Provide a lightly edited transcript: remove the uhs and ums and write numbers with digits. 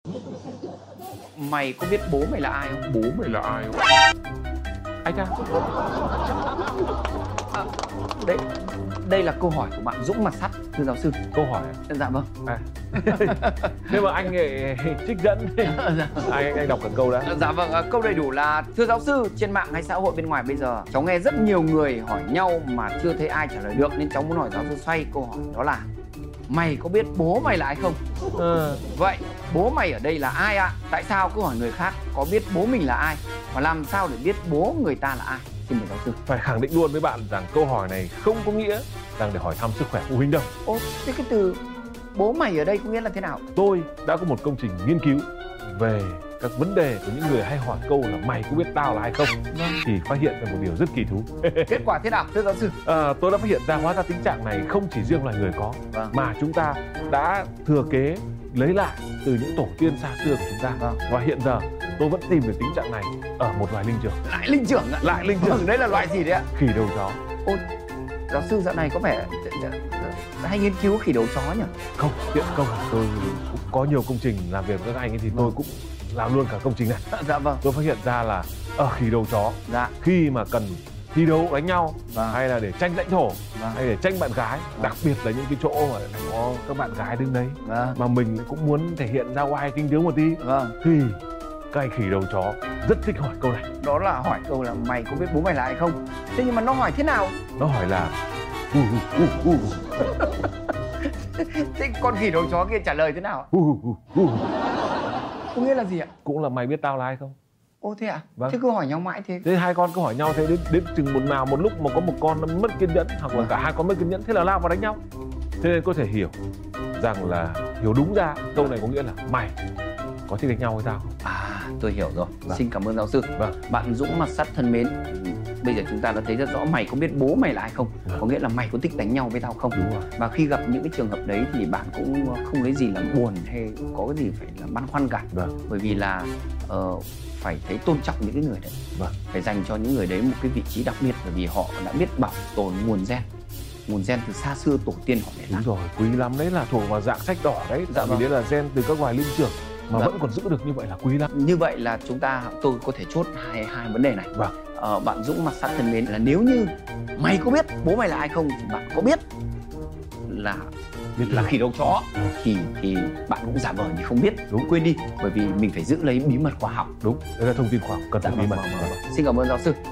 Mày có biết bố mày là ai không? Bố mày là ai không? Ai cha? Đây là câu hỏi của bạn Dũng Mặt Sắt, thưa giáo sư. Câu hỏi à? Dạ vâng. Nếu mà anh trích dẫn thì anh đọc cả câu đã. Dạ vâng, câu đầy đủ là: thưa giáo sư, trên mạng hay xã hội bên ngoài bây giờ cháu nghe rất nhiều người hỏi nhau mà chưa thấy ai trả lời được, nên cháu muốn hỏi giáo sư xoay câu hỏi đó là: mày có biết bố mày là ai không? Vậy bố mày ở đây là ai ạ? Tại sao cứ hỏi người khác có biết bố mình là ai, và làm sao để biết bố người ta là ai? Xin mời giáo sư. Phải khẳng định luôn với bạn rằng câu hỏi này không có nghĩa rằng để hỏi thăm sức khỏe phụ huynh đâu. Ô, thế cái từ bố mày ở đây có nghĩa là thế nào? Tôi đã có một công trình nghiên cứu về các vấn đề của những người hay hỏi câu là mày có biết tao là ai không, thì phát hiện ra một điều rất kỳ thú. Kết quả thế nào thưa giáo sư? Tôi đã phát hiện ra hóa ra tình trạng này không chỉ riêng loài người có, mà chúng ta đã thừa kế lấy lại từ những tổ tiên xa xưa của chúng ta. Và hiện giờ tôi vẫn tìm được tình trạng này ở một loài linh trưởng. Lại linh trưởng ạ? Lại linh trưởng. Đấy là loại gì đấy ạ? Khỉ đầu chó. Ô, giáo sư dạo này có vẻ hay nghiên cứu khỉ đầu chó nhỉ? Không, hiện công tôi cũng có nhiều công trình làm việc với các anh ấy thì tôi cũng làm luôn cả công trình này. Dạ vâng. Tôi phát hiện ra là ở khỉ đầu chó, khi mà cần thi đấu đánh nhau, hay là để tranh lãnh thổ, hay để tranh bạn gái, đặc biệt là những cái chỗ mà có các bạn gái đứng đấy, mà mình cũng muốn thể hiện ra oai kinh tướng một tí, thì các anh khỉ đầu chó rất thích hỏi câu này. Đó là hỏi câu là mày có biết bố mày là ai không? Thế nhưng mà nó hỏi thế nào? Nó hỏi là Thế con khỉ đầu chó kia trả lời thế nào? Có nghĩa là gì ạ? Cũng là mày biết tao là ai không? Ô thế ạ? Vâng. Thế cứ hỏi nhau mãi thế. Thế hai con cứ hỏi nhau thế đến chừng một lúc mà có một con nó mất kiên nhẫn, hoặc là cả hai con mất kiên nhẫn, thế là lao vào đánh nhau. Thế nên có thể hiểu rằng là hiểu đúng ra câu này có nghĩa là mày có thích đánh nhau với tao không? Tôi hiểu rồi. Xin cảm ơn giáo sư. Bạn Dũng Mặt Sắt thân mến, bây giờ chúng ta đã thấy rất rõ mày có biết bố mày là ai không, có nghĩa là mày có thích đánh nhau với tao không. Đúng rồi. Và khi gặp những cái trường hợp đấy thì bạn cũng không lấy gì làm buồn hay có cái gì phải là băn khoăn cả. Bởi vì là phải thấy tôn trọng những cái người đấy, phải dành cho những người đấy một cái vị trí đặc biệt, bởi vì họ đã biết bảo tồn nguồn gen từ xa xưa tổ tiên họ để lại. Đúng rồi, quý lắm đấy, là thuộc vào dạng sách đỏ đấy. Tại vì đấy là gen từ các loài linh trưởng mà vẫn còn giữ được như vậy là quý lắm. Như vậy là tôi có thể chốt hai vấn đề này. Bạn Dũng Mặt Sắt thân mến, là nếu như mày có biết bố mày là ai không thì bạn có biết là khỉ đầu chó, thì bạn cũng giả vờ như không biết. Quên đi, bởi vì mình phải giữ lấy bí mật khoa học. Đúng, đấy là thông tin khoa học cần phải bí mật. Xin cảm ơn giáo sư.